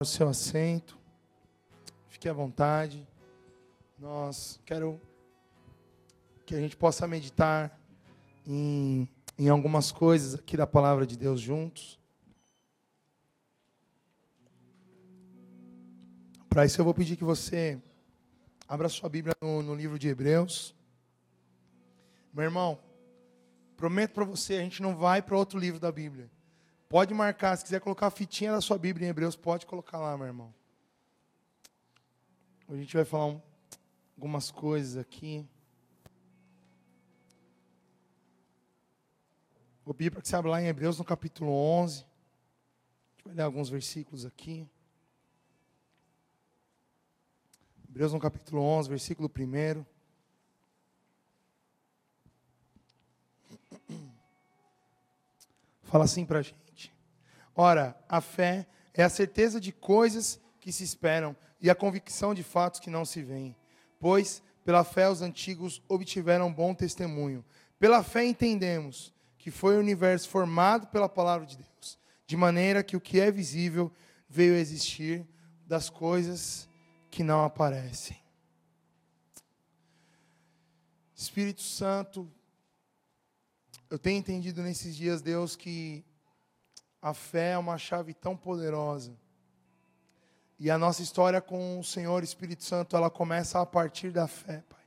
O seu assento, fique à vontade. Quero que a gente possa meditar em algumas coisas aqui da palavra de Deus juntos. Para isso eu vou pedir que você abra sua Bíblia no livro de Hebreus. Meu irmão, prometo para você, a gente não vai para outro livro da Bíblia. Pode marcar, se quiser colocar a fitinha da sua Bíblia em Hebreus, pode colocar lá, meu irmão. Hoje a gente vai falar algumas coisas aqui. Vou pedir para que você abra lá em Hebreus no capítulo 11. A gente vai ler alguns versículos aqui. Hebreus no capítulo 11, versículo 1. Fala assim para a gente. Ora, a fé é a certeza de coisas que se esperam e a convicção de fatos que não se veem. Pois, pela fé, os antigos obtiveram bom testemunho. Pela fé entendemos que foi o universo formado pela palavra de Deus, de maneira que o que é visível veio a existir das coisas que não aparecem. Espírito Santo, eu tenho entendido nesses dias, Deus, que a fé é uma chave tão poderosa. E a nossa história com o Senhor Espírito Santo, ela começa a partir da fé, Pai.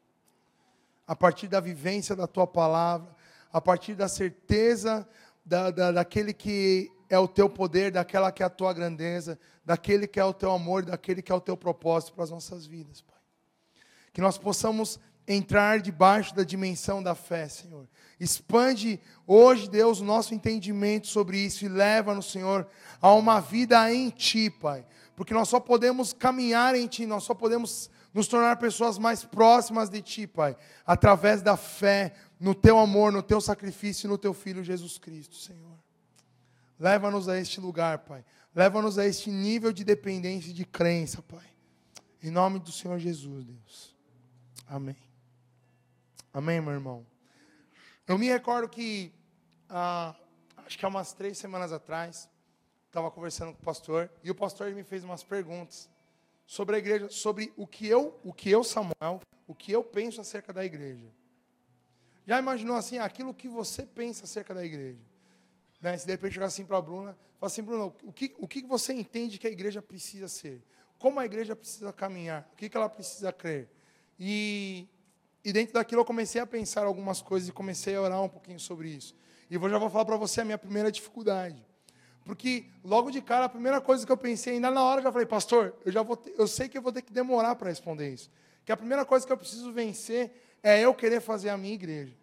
A partir da vivência da Tua palavra, a partir da certeza daquele que é o Teu poder, daquela que é a Tua grandeza, daquele que é o Teu amor, daquele que é o Teu propósito para as nossas vidas, Pai. Que nós possamos entrar debaixo da dimensão da fé, Senhor. Expande hoje, Deus, o nosso entendimento sobre isso e leva-nos, Senhor, a uma vida em Ti, Pai. Porque nós só podemos caminhar em Ti, nós só podemos nos tornar pessoas mais próximas de Ti, Pai, através da fé, no Teu amor, no Teu sacrifício e no Teu Filho Jesus Cristo, Senhor. Leva-nos a este lugar, Pai. Leva-nos a este nível de dependência e de crença, Pai. Em nome do Senhor Jesus, Deus. Amém. Amém, meu irmão. Eu me recordo que, acho que há umas 3 semanas atrás, estava conversando com o pastor, e o pastor me fez umas perguntas sobre a igreja, sobre o que eu, Samuel, o que eu penso acerca da igreja. Já imaginou assim, aquilo que você pensa acerca da igreja? Né? Se de repente chegar assim para a Bruna, fala assim, Bruna, o que você entende que a igreja precisa ser? Como a igreja precisa caminhar? O que ela precisa crer? E dentro daquilo eu comecei a pensar algumas coisas e comecei a orar um pouquinho sobre isso. E já vou falar para você a minha primeira dificuldade. Porque logo de cara, a primeira coisa que eu pensei, ainda na hora eu já falei, pastor, eu sei que eu vou ter que demorar para responder isso. Que a primeira coisa que eu preciso vencer é eu querer fazer a minha igreja.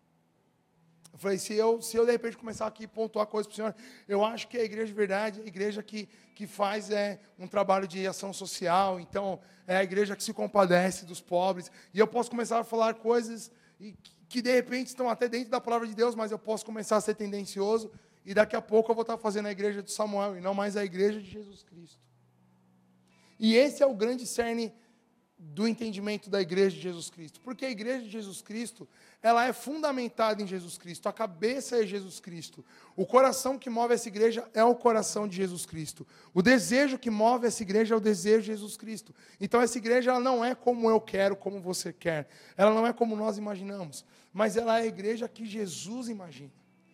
Eu falei, se eu de repente começar aqui a pontuar coisas para o Senhor, eu acho que a igreja de verdade, a igreja que faz um trabalho de ação social, então é a igreja que se compadece dos pobres, e eu posso começar a falar coisas que de repente estão até dentro da palavra de Deus, mas eu posso começar a ser tendencioso, e daqui a pouco eu vou estar fazendo a igreja de Samuel, e não mais a igreja de Jesus Cristo. E esse é o grande cerne do entendimento da igreja de Jesus Cristo. Porque a igreja de Jesus Cristo, ela é fundamentada em Jesus Cristo. A cabeça é Jesus Cristo. O coração que move essa igreja é o coração de Jesus Cristo. O desejo que move essa igreja é o desejo de Jesus Cristo. Então essa igreja ela não é como eu quero, como você quer. Ela não é como nós imaginamos. Mas ela é a igreja que Jesus imagina.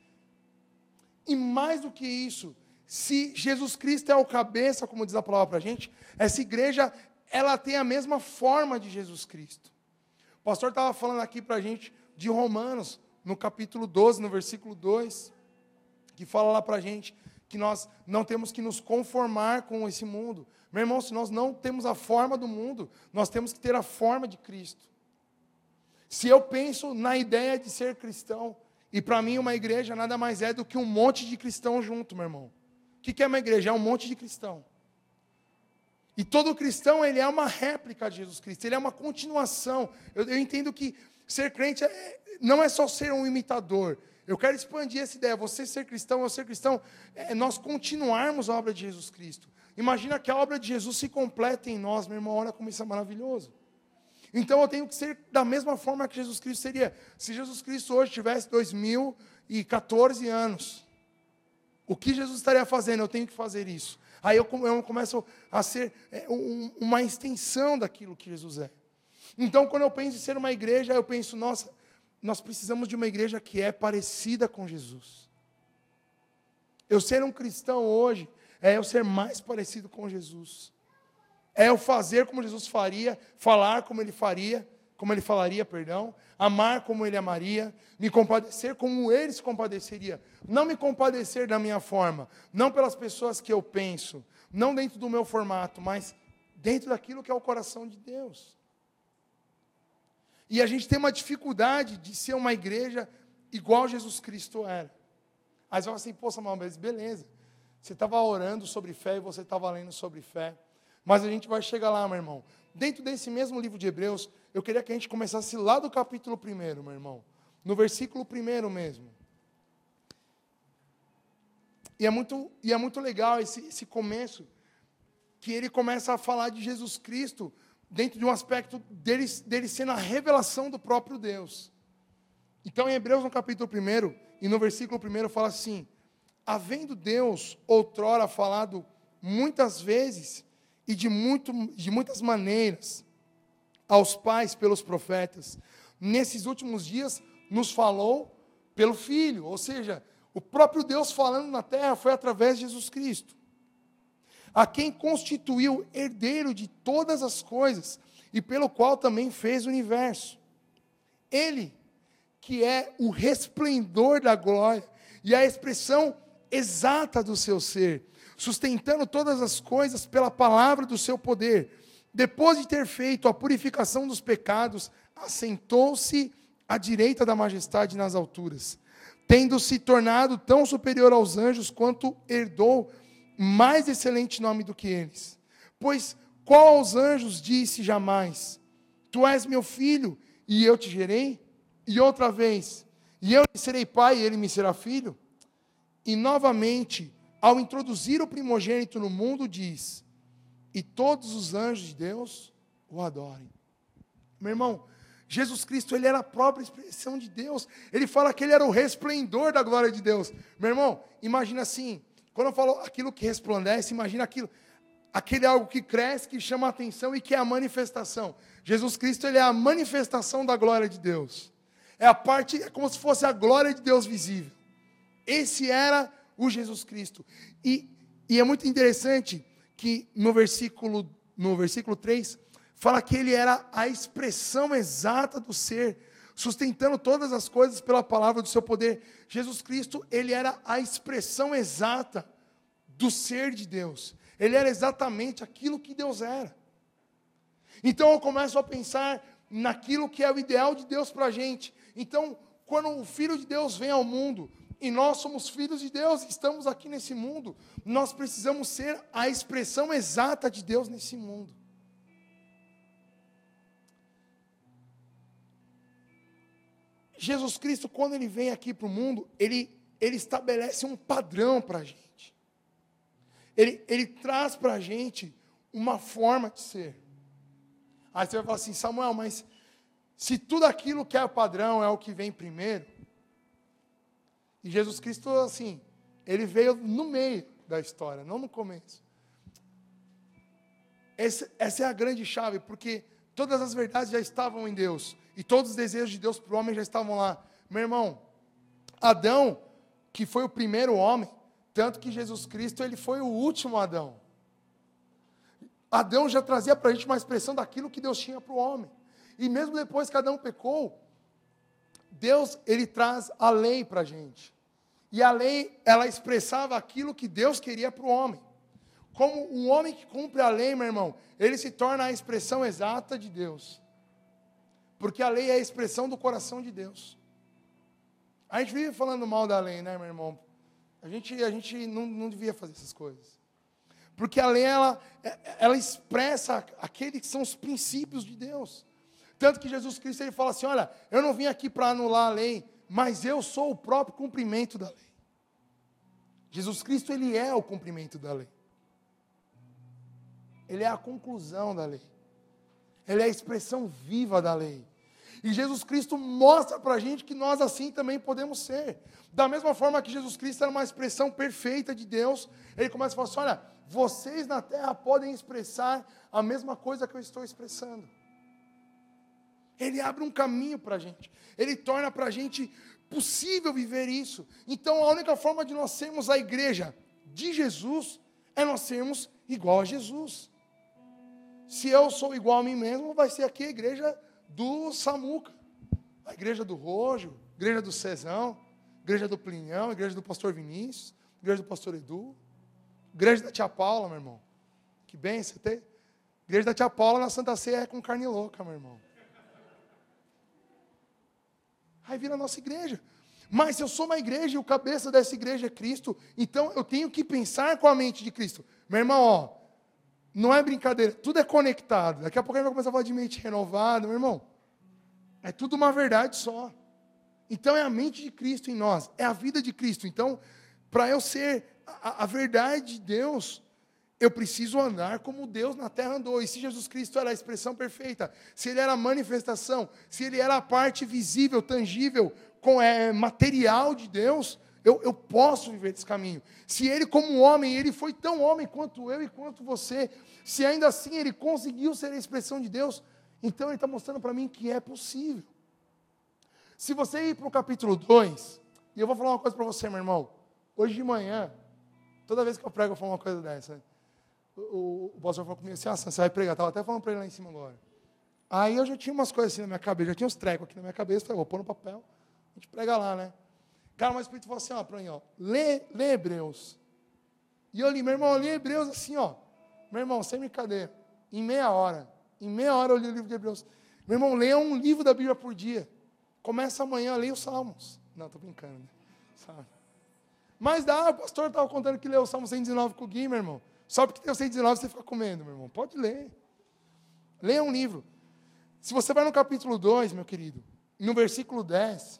E mais do que isso, se Jesus Cristo é o cabeça, como diz a palavra para a gente, essa igreja ela tem a mesma forma de Jesus Cristo. O pastor estava falando aqui para a gente de Romanos, no capítulo 12, no versículo 2, que fala lá para a gente que nós não temos que nos conformar com esse mundo. Meu irmão, se nós não temos a forma do mundo, nós temos que ter a forma de Cristo. Se eu penso na ideia de ser cristão, e para mim uma igreja nada mais é do que um monte de cristão junto, meu irmão. O que é uma igreja? É um monte de cristão. E todo cristão, ele é uma réplica de Jesus Cristo, ele é uma continuação. Eu entendo que ser crente não é só ser um imitador. Eu quero expandir essa ideia. Você ser cristão, eu ser cristão, é nós continuarmos a obra de Jesus Cristo. Imagina que a obra de Jesus se completa em nós, meu irmão, olha como isso é maravilhoso. Então eu tenho que ser da mesma forma que Jesus Cristo seria. Se Jesus Cristo hoje tivesse 2014 anos, o que Jesus estaria fazendo? Eu tenho que fazer isso. Aí eu começo a ser uma extensão daquilo que Jesus é. Então, quando eu penso em ser uma igreja, eu penso, nossa, nós precisamos de uma igreja que é parecida com Jesus. Eu ser um cristão hoje, é eu ser mais parecido com Jesus. É eu fazer como Jesus faria, falar como ele falaria, amar como ele amaria, me compadecer como ele se compadeceria. Não me compadecer da minha forma, não pelas pessoas que eu penso, não dentro do meu formato, mas dentro daquilo que é o coração de Deus. E a gente tem uma dificuldade de ser uma igreja igual Jesus Cristo era. Aí você fala assim, pô, Samuel, mas beleza. Você estava orando sobre fé e você estava lendo sobre fé. Mas a gente vai chegar lá, meu irmão. Dentro desse mesmo livro de Hebreus, eu queria que a gente começasse lá do capítulo 1, meu irmão. No versículo 1 mesmo. E é muito legal esse começo, que ele começa a falar de Jesus Cristo dentro de um aspecto dele sendo a revelação do próprio Deus. Então, em Hebreus, no capítulo 1, e no versículo 1, fala assim: havendo Deus outrora falado muitas vezes e de muitas maneiras aos pais pelos profetas, nesses últimos dias nos falou pelo Filho. Ou seja, o próprio Deus falando na terra foi através de Jesus Cristo, a quem constituiu herdeiro de todas as coisas e pelo qual também fez o universo. Ele, que é o resplendor da glória e a expressão exata do seu ser, sustentando todas as coisas pela palavra do seu poder, depois de ter feito a purificação dos pecados, assentou-se à direita da majestade nas alturas, tendo se tornado tão superior aos anjos quanto herdou mais excelente nome do que eles. Pois qual aos anjos disse jamais: tu és meu filho, e eu te gerei? E outra vez: e eu lhe serei pai, e ele me será filho? E novamente, ao introduzir o primogênito no mundo, diz: e todos os anjos de Deus o adorem. Meu irmão, Jesus Cristo, ele era a própria expressão de Deus. Ele fala que ele era o resplendor da glória de Deus. Meu irmão, imagina assim, quando eu falo aquilo que resplandece, imagina aquele algo que cresce, que chama a atenção e que é a manifestação. Jesus Cristo, ele é a manifestação da glória de Deus. É como se fosse a glória de Deus visível. Esse era o Jesus Cristo. E é muito interessante que no versículo 3, fala que ele era a expressão exata do ser, sustentando todas as coisas pela palavra do seu poder. Jesus Cristo, ele era a expressão exata do ser de Deus. Ele era exatamente aquilo que Deus era. Então eu começo a pensar naquilo que é o ideal de Deus para a gente. Então, quando o Filho de Deus vem ao mundo, e nós somos filhos de Deus, estamos aqui nesse mundo, nós precisamos ser a expressão exata de Deus nesse mundo. Jesus Cristo, quando ele vem aqui para o mundo, ele estabelece um padrão para a gente. Ele traz para a gente uma forma de ser. Aí você vai falar assim: Samuel, mas se tudo aquilo que é o padrão é o que vem primeiro, e Jesus Cristo, assim, ele veio no meio da história, não no começo. Essa é a grande chave, porque todas as verdades já estavam em Deus, e todos os desejos de Deus para o homem já estavam lá. Meu irmão, Adão, que foi o primeiro homem, tanto que Jesus Cristo, ele foi o último Adão. Adão já trazia para a gente uma expressão daquilo que Deus tinha para o homem. E mesmo depois que Adão pecou, Deus, ele traz a lei para a gente. E a lei, ela expressava aquilo que Deus queria para o homem. Como o homem que cumpre a lei, meu irmão, ele se torna a expressão exata de Deus. Porque a lei é a expressão do coração de Deus. A gente vive falando mal da lei, né, meu irmão? A gente não devia fazer essas coisas. Porque a lei, ela expressa aqueles que são os princípios de Deus. Tanto que Jesus Cristo, ele fala assim: olha, eu não vim aqui para anular a lei, mas eu sou o próprio cumprimento da lei. Jesus Cristo, ele é o cumprimento da lei. Ele é a conclusão da lei. Ele é a expressão viva da lei. E Jesus Cristo mostra para a gente que nós assim também podemos ser. Da mesma forma que Jesus Cristo era uma expressão perfeita de Deus, ele começa a falar assim, olha, vocês na terra podem expressar a mesma coisa que eu estou expressando. Ele abre um caminho para a gente. Ele torna para a gente possível viver isso. Então a única forma de nós sermos a igreja de Jesus é nós sermos igual a Jesus. Se eu sou igual a mim mesmo, vai ser aqui a igreja do Samuca, a igreja do Rojo, a igreja do Cezão, a igreja do Plinhão, a igreja do pastor Vinícius, a igreja do pastor Edu, a igreja da tia Paula, meu irmão. Que bem você tem. A igreja da tia Paula na Santa Ceia é com carne louca, meu irmão. Aí vira a nossa igreja. Mas se eu sou uma igreja e o cabeça dessa igreja é Cristo, então eu tenho que pensar com a mente de Cristo. Meu irmão, ó, não é brincadeira, tudo é conectado. Daqui a pouco a gente vai começar a falar de mente renovada, meu irmão. É tudo uma verdade só. Então é a mente de Cristo em nós, é a vida de Cristo. Então, para eu ser a verdade de Deus, eu preciso andar como Deus na terra andou. E se Jesus Cristo era a expressão perfeita, se Ele era a manifestação, se Ele era a parte visível, tangível, material de Deus, eu posso viver desse caminho. Se Ele como homem, Ele foi tão homem quanto eu e quanto você, se ainda assim Ele conseguiu ser a expressão de Deus, então Ele está mostrando para mim que é possível. Se você ir para o capítulo 2, e eu vou falar uma coisa para você, meu irmão, hoje de manhã, toda vez que eu prego, eu falo uma coisa dessa, o pastor falou comigo assim, você vai pregar, estava até falando para ele lá em cima agora. Aí eu já tinha umas coisas assim na minha cabeça, já tinha uns trecos aqui na minha cabeça, falei, vou pôr no papel, a gente prega lá, né? Cara, mas o Espírito falou assim, ó, para mim, ó, lê Hebreus. E eu li, meu irmão, eu li Hebreus assim, ó, meu irmão, sem brincadeira, em meia hora eu li o livro de Hebreus. Meu irmão, leia um livro da Bíblia por dia. Começa amanhã, leia os Salmos. Não, estou brincando, né? Sabe? Mas dá, o pastor estava contando que leu o Salmo 119 com o Gui, meu irmão. Só porque tem o 119 você fica comendo, meu irmão. Pode ler. Leia um livro. Se você vai no capítulo 2, meu querido, no versículo 10,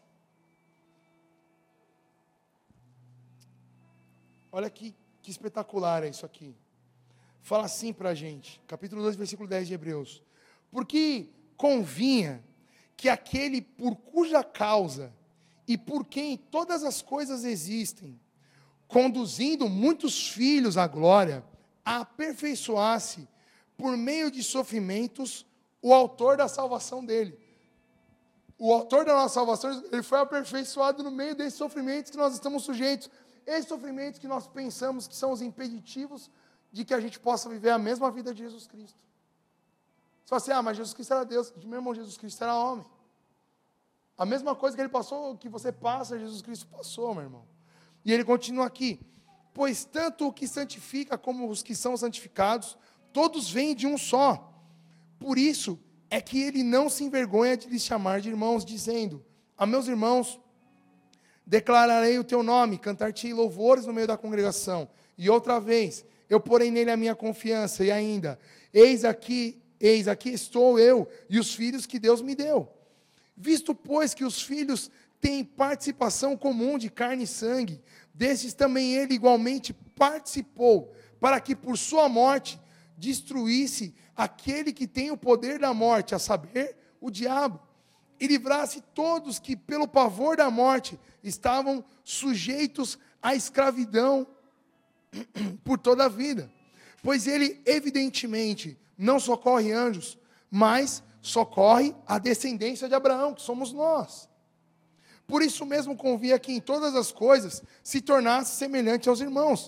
olha que espetacular é isso aqui. Fala assim para a gente, capítulo 2, versículo 10 de Hebreus. Porque convinha que aquele por cuja causa e por quem todas as coisas existem, conduzindo muitos filhos à glória, aperfeiçoasse, por meio de sofrimentos, o autor da salvação dele. O autor da nossa salvação, ele foi aperfeiçoado no meio desses sofrimentos que nós estamos sujeitos. Esses sofrimentos que nós pensamos que são os impeditivos de que a gente possa viver a mesma vida de Jesus Cristo. Você fala assim, mas Jesus Cristo era Deus. Meu irmão, Jesus Cristo era homem. A mesma coisa que ele passou, que você passa, Jesus Cristo passou, meu irmão. E ele continua aqui. Pois tanto o que santifica como os que são santificados, todos vêm de um só. Por isso é que ele não se envergonha de lhes chamar de irmãos, dizendo, a meus irmãos, declararei o teu nome, cantar-te louvores no meio da congregação. E outra vez, eu porei nele a minha confiança, e ainda, eis aqui estou eu e os filhos que Deus me deu. Visto, pois, que os filhos têm participação comum de carne e sangue, desses também ele igualmente participou, para que por sua morte destruísse aquele que tem o poder da morte, a saber, o diabo, e livrasse todos que, pelo pavor da morte, estavam sujeitos à escravidão por toda a vida. Pois ele, evidentemente, não socorre anjos, mas socorre a descendência de Abraão, que somos nós. Por isso mesmo convinha que em todas as coisas se tornasse semelhante aos irmãos,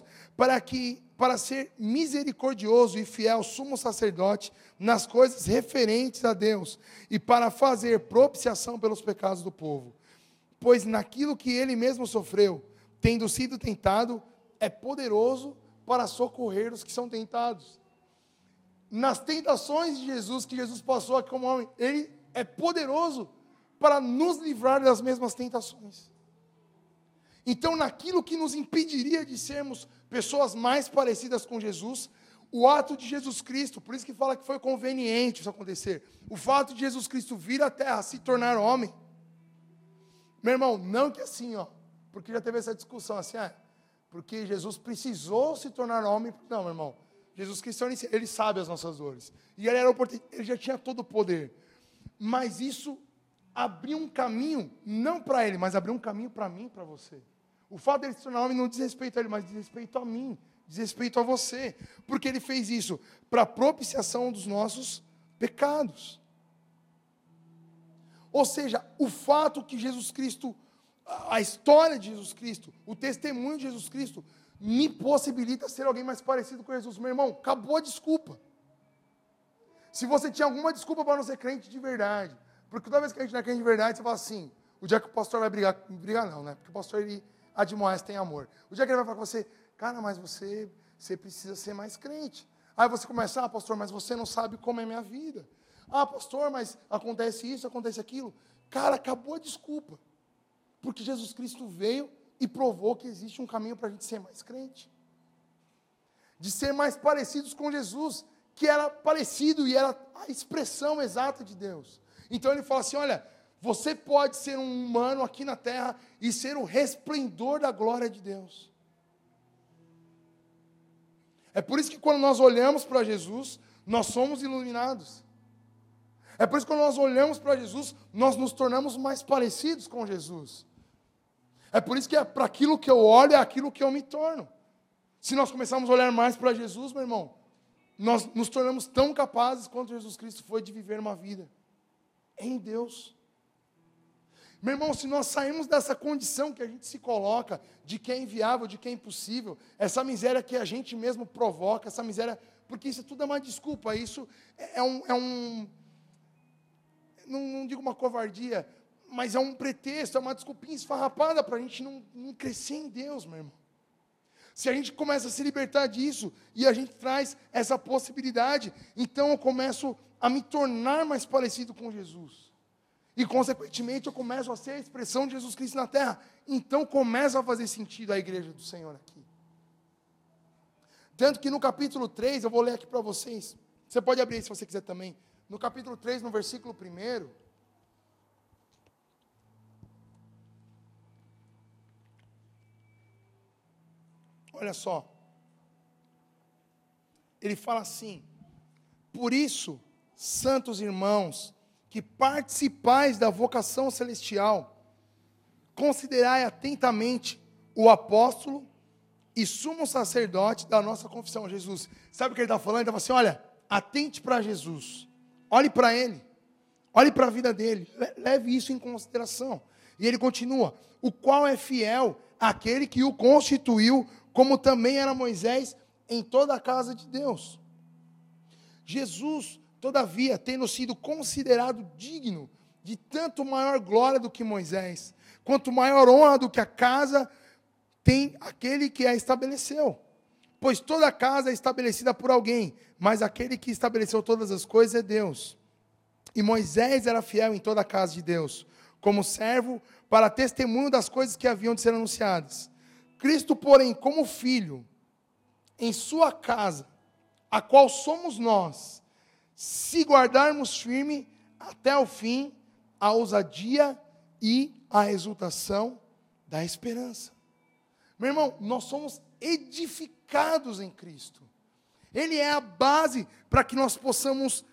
para ser misericordioso e fiel sumo sacerdote nas coisas referentes a Deus, e para fazer propiciação pelos pecados do povo. Pois naquilo que ele mesmo sofreu, tendo sido tentado, é poderoso para socorrer os que são tentados. Nas tentações de Jesus, que Jesus passou aqui como homem, ele é poderoso para nos livrar das mesmas tentações. Então, naquilo que nos impediria de sermos pessoas mais parecidas com Jesus, o ato de Jesus Cristo, por isso que fala que foi conveniente isso acontecer, o fato de Jesus Cristo vir à terra, se tornar homem, meu irmão, não que assim, porque já teve essa discussão assim, porque Jesus precisou se tornar homem, não, meu irmão, Jesus Cristo, ele sabe as nossas dores, e ele já tinha todo o poder, mas isso abriu um caminho, não para ele, mas abriu um caminho para mim e para você. O fato dele se tornar homem não diz respeito a ele, mas diz respeito a mim, diz respeito a você. Porque ele fez isso para propiciação dos nossos pecados. Ou seja, o fato que Jesus Cristo, a história de Jesus Cristo, o testemunho de Jesus Cristo, me possibilita ser alguém mais parecido com Jesus. Meu irmão, acabou a desculpa. Se você tinha alguma desculpa para não ser crente de verdade, porque toda vez que a gente não é crente de verdade, você fala assim, o dia que o pastor vai brigar não, né? Porque o pastor, ele admoesta, tem amor. O dia que ele vai falar com você, cara, mas você precisa ser mais crente. Aí você começa, pastor, mas você não sabe como é minha vida. Pastor, mas acontece isso, acontece aquilo. Cara, acabou a desculpa. Porque Jesus Cristo veio e provou que existe um caminho para a gente ser mais crente. De ser mais parecidos com Jesus, que era parecido e era a expressão exata de Deus. Então ele fala assim, olha, você pode ser um humano aqui na terra e ser o resplendor da glória de Deus. É por isso que quando nós olhamos para Jesus, nós somos iluminados. É por isso que quando nós olhamos para Jesus, nós nos tornamos mais parecidos com Jesus. É por isso que é para aquilo que eu olho, é aquilo que eu me torno. Se nós começarmos a olhar mais para Jesus, meu irmão, nós nos tornamos tão capazes quanto Jesus Cristo foi de viver uma vida em Deus. Meu irmão, se nós sairmos dessa condição que a gente se coloca, de que é inviável, de que é impossível, essa miséria que a gente mesmo provoca, essa miséria, porque isso tudo é uma desculpa, isso não digo uma covardia, mas é um pretexto, é uma desculpinha esfarrapada para a gente não crescer em Deus, meu irmão. Se a gente começa a se libertar disso, e a gente traz essa possibilidade, então eu começo a me tornar mais parecido com Jesus. E, consequentemente, eu começo a ser a expressão de Jesus Cristo na terra. Então, começa a fazer sentido a igreja do Senhor aqui. Tanto que no capítulo 3, eu vou ler aqui para vocês. Você pode abrir aí se você quiser também. No capítulo 3, no versículo 1. Olha só. Ele fala assim: por isso, santos irmãos, que participais da vocação celestial, considerai atentamente o apóstolo e sumo sacerdote da nossa confissão, Jesus. Sabe o que ele está falando? Ele está falando assim, olha, atente para Jesus, olhe para ele, olhe para a vida dele, leve isso em consideração. E ele continua, o qual é fiel àquele que o constituiu, como também era Moisés em toda a casa de Deus. Jesus, todavia, tendo sido considerado digno de tanto maior glória do que Moisés, quanto maior honra do que a casa tem aquele que a estabeleceu. Pois toda casa é estabelecida por alguém, mas aquele que estabeleceu todas as coisas é Deus. E Moisés era fiel em toda a casa de Deus, como servo para testemunho das coisas que haviam de ser anunciadas. Cristo, porém, como filho, em sua casa, a qual somos nós, se guardarmos firme até o fim a ousadia e a exultação da esperança. Meu irmão, nós somos edificados em Cristo. Ele é a base para que nós possamos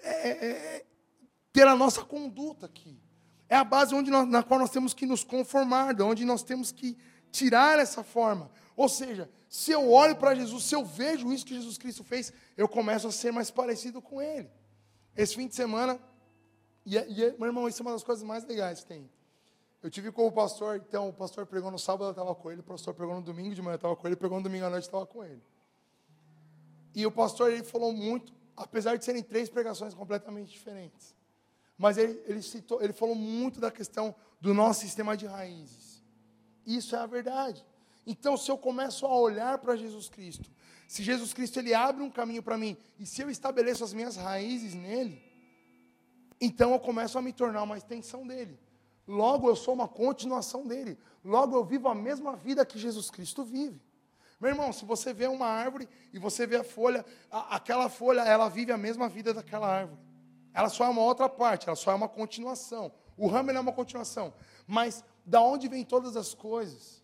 ter a nossa conduta aqui. É a base na qual nós temos que nos conformar, onde nós temos que tirar essa forma. Ou seja, se eu olho para Jesus, se eu vejo isso que Jesus Cristo fez, eu começo a ser mais parecido com Ele. Esse fim de semana, meu irmão, isso é uma das coisas mais legais que tem. Eu tive com o pastor, então o pastor pregou no sábado, eu estava com ele, o pastor pregou no domingo de manhã, eu estava com ele, pregou no domingo à noite, eu estava com ele. E o pastor, ele falou muito, apesar de serem 3 pregações completamente diferentes, mas ele falou muito da questão do nosso sistema de raízes. Isso é a verdade. Então, se eu começo a olhar para Jesus Cristo, se Jesus Cristo ele abre um caminho para mim, e se eu estabeleço as minhas raízes nele, então eu começo a me tornar uma extensão dele. Logo, eu sou uma continuação dele. Logo, eu vivo a mesma vida que Jesus Cristo vive. Meu irmão, se você vê uma árvore e você vê a folha, aquela folha, ela vive a mesma vida daquela árvore. Ela só é uma outra parte, ela só é uma continuação. O ramo é uma continuação. Mas, da onde vêm todas as coisas?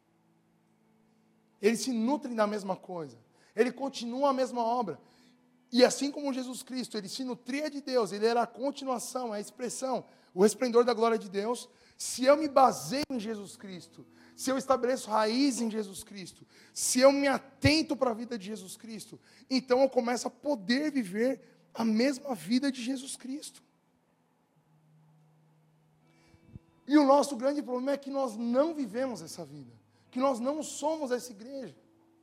Eles se nutrem da mesma coisa. Ele continua a mesma obra. E assim como Jesus Cristo, ele se nutria de Deus, ele era a continuação, a expressão, o resplendor da glória de Deus. Se eu me baseio em Jesus Cristo, se eu estabeleço raiz em Jesus Cristo, se eu me atento para a vida de Jesus Cristo, então eu começo a poder viver a mesma vida de Jesus Cristo. E o nosso grande problema é que nós não vivemos essa vida, que nós não somos essa igreja.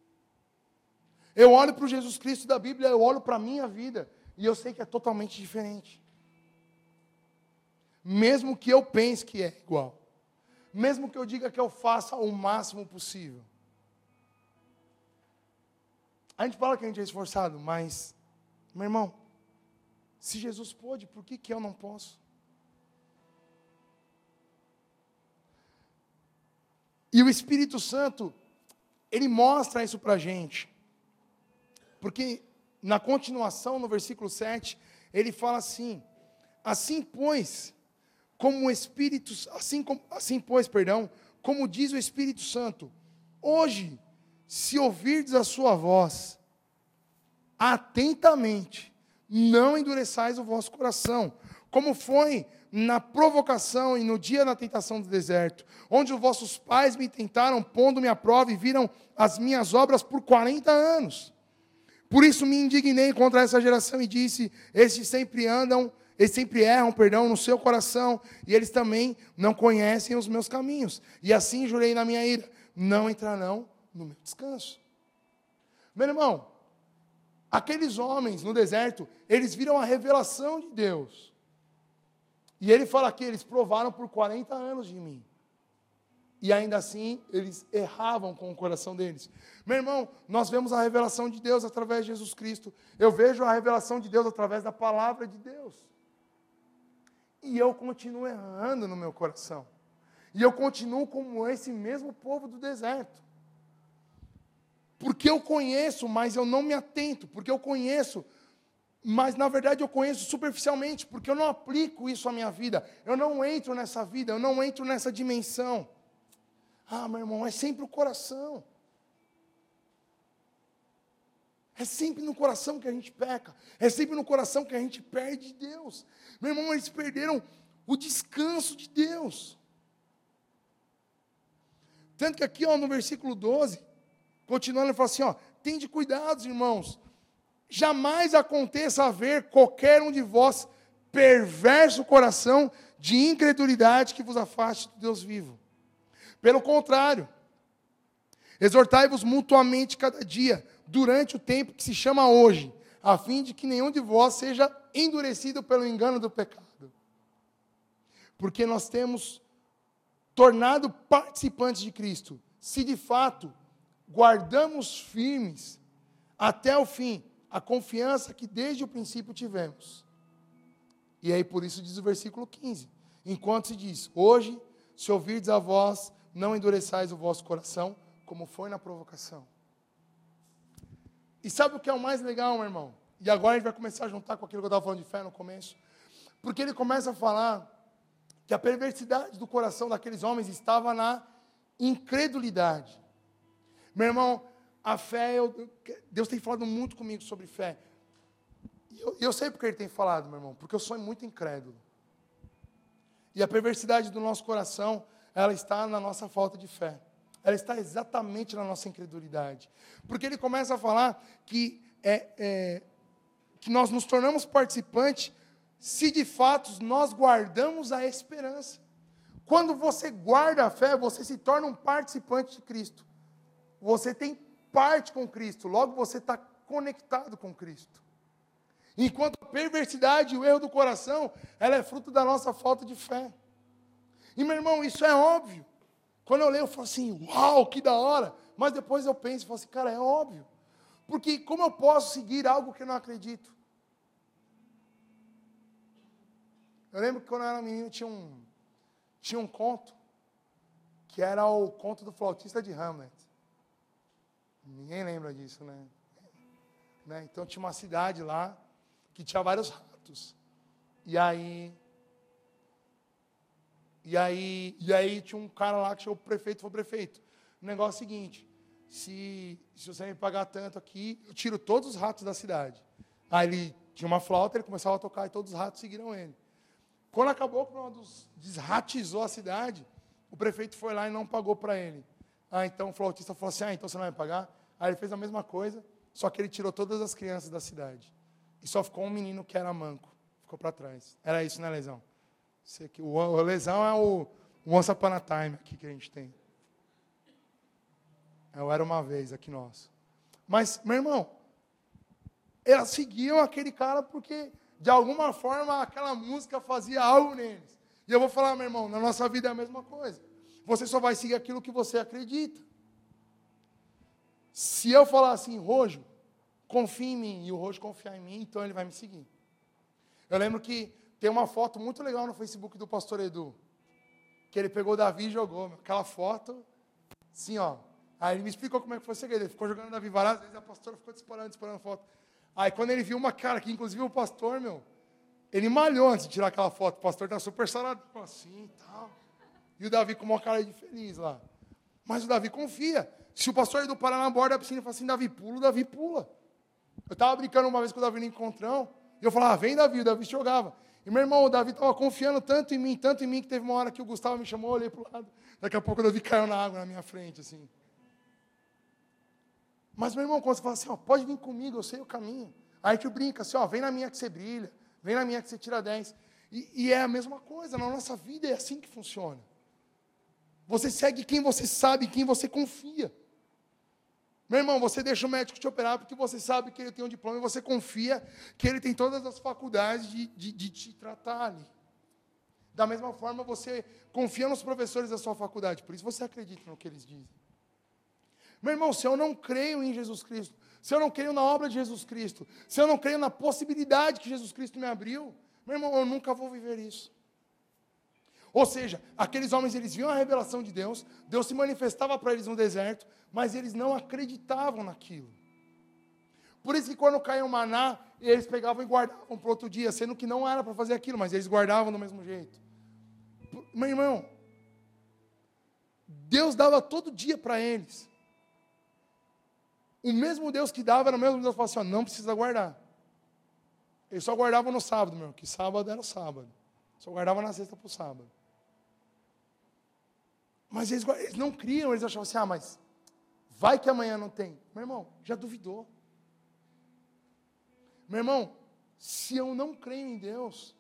Eu olho para o Jesus Cristo da Bíblia, eu olho para a minha vida, e eu sei que é totalmente diferente. Mesmo que eu pense que é igual. Mesmo que eu diga que eu faça o máximo possível. A gente fala que a gente é esforçado, mas, meu irmão, se Jesus pôde, por que eu não posso? E o Espírito Santo, ele mostra isso para a gente. Porque na continuação, no versículo 7, ele fala assim: assim pois, como diz o Espírito Santo, hoje, se ouvirdes a sua voz, atentamente, não endureçais o vosso coração, como foi na provocação e no dia da tentação do deserto, onde os vossos pais me tentaram, pondo-me à prova, e viram as minhas obras por 40 anos. Por isso me indignei contra essa geração e disse: estes sempre erram, no seu coração, e eles também não conhecem os meus caminhos. E assim jurei na minha ira: não entrarão no meu descanso. Meu irmão, aqueles homens no deserto, eles viram a revelação de Deus. E ele fala aqui: eles provaram por 40 anos de mim. E ainda assim, eles erravam com o coração deles. Meu irmão, nós vemos a revelação de Deus através de Jesus Cristo. Eu vejo a revelação de Deus através da palavra de Deus. E eu continuo errando no meu coração. E eu continuo como esse mesmo povo do deserto. Porque eu conheço, mas eu não me atento. Porque eu conheço, mas na verdade eu conheço superficialmente. Porque eu não aplico isso à minha vida. Eu não entro nessa vida, eu não entro nessa dimensão. Ah, meu irmão, é sempre o coração. É sempre no coração que a gente peca. É sempre no coração que a gente perde Deus. Meu irmão, eles perderam o descanso de Deus. Tanto que aqui, no versículo 12, continuando, ele fala assim, tende cuidado, irmãos. Jamais aconteça haver qualquer um de vós perverso coração de incredulidade que vos afaste do Deus vivo. Pelo contrário, exortai-vos mutuamente cada dia, durante o tempo que se chama hoje, a fim de que nenhum de vós seja endurecido pelo engano do pecado. Porque nós temos tornado participantes de Cristo, se de fato guardamos firmes até o fim a confiança que desde o princípio tivemos. E aí por isso diz o versículo 15, enquanto se diz, hoje, se ouvirdes a voz, não endureçais o vosso coração, como foi na provocação. E sabe o que é o mais legal, meu irmão? E agora a gente vai começar a juntar com aquilo que eu estava falando de fé no começo. Porque ele começa a falar que a perversidade do coração daqueles homens estava na incredulidade. Meu irmão, a fé, Deus tem falado muito comigo sobre fé. E eu sei porque Ele tem falado, meu irmão, porque eu sou muito incrédulo. E a perversidade do nosso coração, ela está na nossa falta de fé. Ela está exatamente na nossa incredulidade. Porque ele começa a falar que nós nos tornamos participantes se de fato nós guardamos a esperança. Quando você guarda a fé, você se torna um participante de Cristo. Você tem parte com Cristo, logo você está conectado com Cristo. Enquanto a perversidade e o erro do coração, ela é fruto da nossa falta de fé. E meu irmão, isso é óbvio. Quando eu leio, eu falo assim, uau, que da hora. Mas depois eu penso e falo assim, cara, é óbvio. Porque como eu posso seguir algo que eu não acredito? Eu lembro que quando eu era menino tinha um conto, que era o conto do flautista de Hamlet. Ninguém lembra disso, né? Então tinha uma cidade lá, que tinha vários ratos. E aí tinha um cara lá que chegou para o prefeito e falou, prefeito, o negócio é o seguinte, se você me pagar tanto aqui, eu tiro todos os ratos da cidade. Aí ele tinha uma flauta, ele começava a tocar e todos os ratos seguiram ele. Quando acabou, quando desratizou a cidade, o prefeito foi lá e não pagou para ele. Então o flautista falou assim, então você não vai pagar? Aí ele fez a mesma coisa, só que ele tirou todas as crianças da cidade. E só ficou um menino que era manco. Ficou para trás. Era isso, né, Lesão? O Lesão é o Once Upon a Time aqui que a gente tem. Eu era uma vez aqui nosso. Mas, meu irmão, elas seguiam aquele cara porque, de alguma forma, aquela música fazia algo neles. E eu vou falar, meu irmão, na nossa vida é a mesma coisa. Você só vai seguir aquilo que você acredita. Se eu falar assim, Rojo, confia em mim, e o Rojo confiar em mim, então ele vai me seguir. Eu lembro que tem uma foto muito legal no Facebook do pastor Edu, que ele pegou o Davi e jogou. Aquela foto, assim, ó. Aí ele me explicou como é que foi o segredo. Ele ficou jogando o Davi várias vezes, a pastora ficou disparando foto. Aí quando ele viu uma cara que, inclusive o pastor, ele malhou antes de tirar aquela foto. O pastor tá super saradão assim e tal. E o Davi com uma cara de feliz lá. Mas o Davi confia. Se o pastor Edu parar na borda da piscina e falar assim, Davi pula, o Davi pula. Eu estava brincando uma vez com o Davi no encontrão, e eu falava, vem Davi, o Davi se jogava. E meu irmão, o Davi estava confiando tanto em mim, que teve uma hora que o Gustavo me chamou, eu olhei para o lado, daqui a pouco o Davi caiu na água na minha frente, assim. Mas meu irmão, quando você fala assim, pode vir comigo, eu sei o caminho. Aí a gente brinca assim, vem na minha que você brilha, vem na minha que você tira 10. E é a mesma coisa, na nossa vida é assim que funciona. Você segue quem você sabe, quem você confia. Meu irmão, você deixa o médico te operar porque você sabe que ele tem um diploma e você confia que ele tem todas as faculdades de te tratar ali. Da mesma forma, você confia nos professores da sua faculdade, por isso você acredita no que eles dizem. Meu irmão, se eu não creio em Jesus Cristo, se eu não creio na obra de Jesus Cristo, se eu não creio na possibilidade que Jesus Cristo me abriu, meu irmão, eu nunca vou viver isso. Ou seja, aqueles homens, eles viam a revelação de Deus, Deus se manifestava para eles no deserto, mas eles não acreditavam naquilo. Por isso que quando caía o maná, eles pegavam e guardavam para outro dia, sendo que não era para fazer aquilo, mas eles guardavam do mesmo jeito. Meu irmão, Deus dava todo dia para eles. O mesmo Deus que dava era o mesmo Deus que falava assim, não precisa guardar. Eles só guardavam no sábado, meu irmão, que sábado era o sábado. Só guardavam na sexta para o sábado. Mas eles não criam, eles achavam assim, mas vai que amanhã não tem. Meu irmão, já duvidou. Meu irmão, se eu não creio em Deus,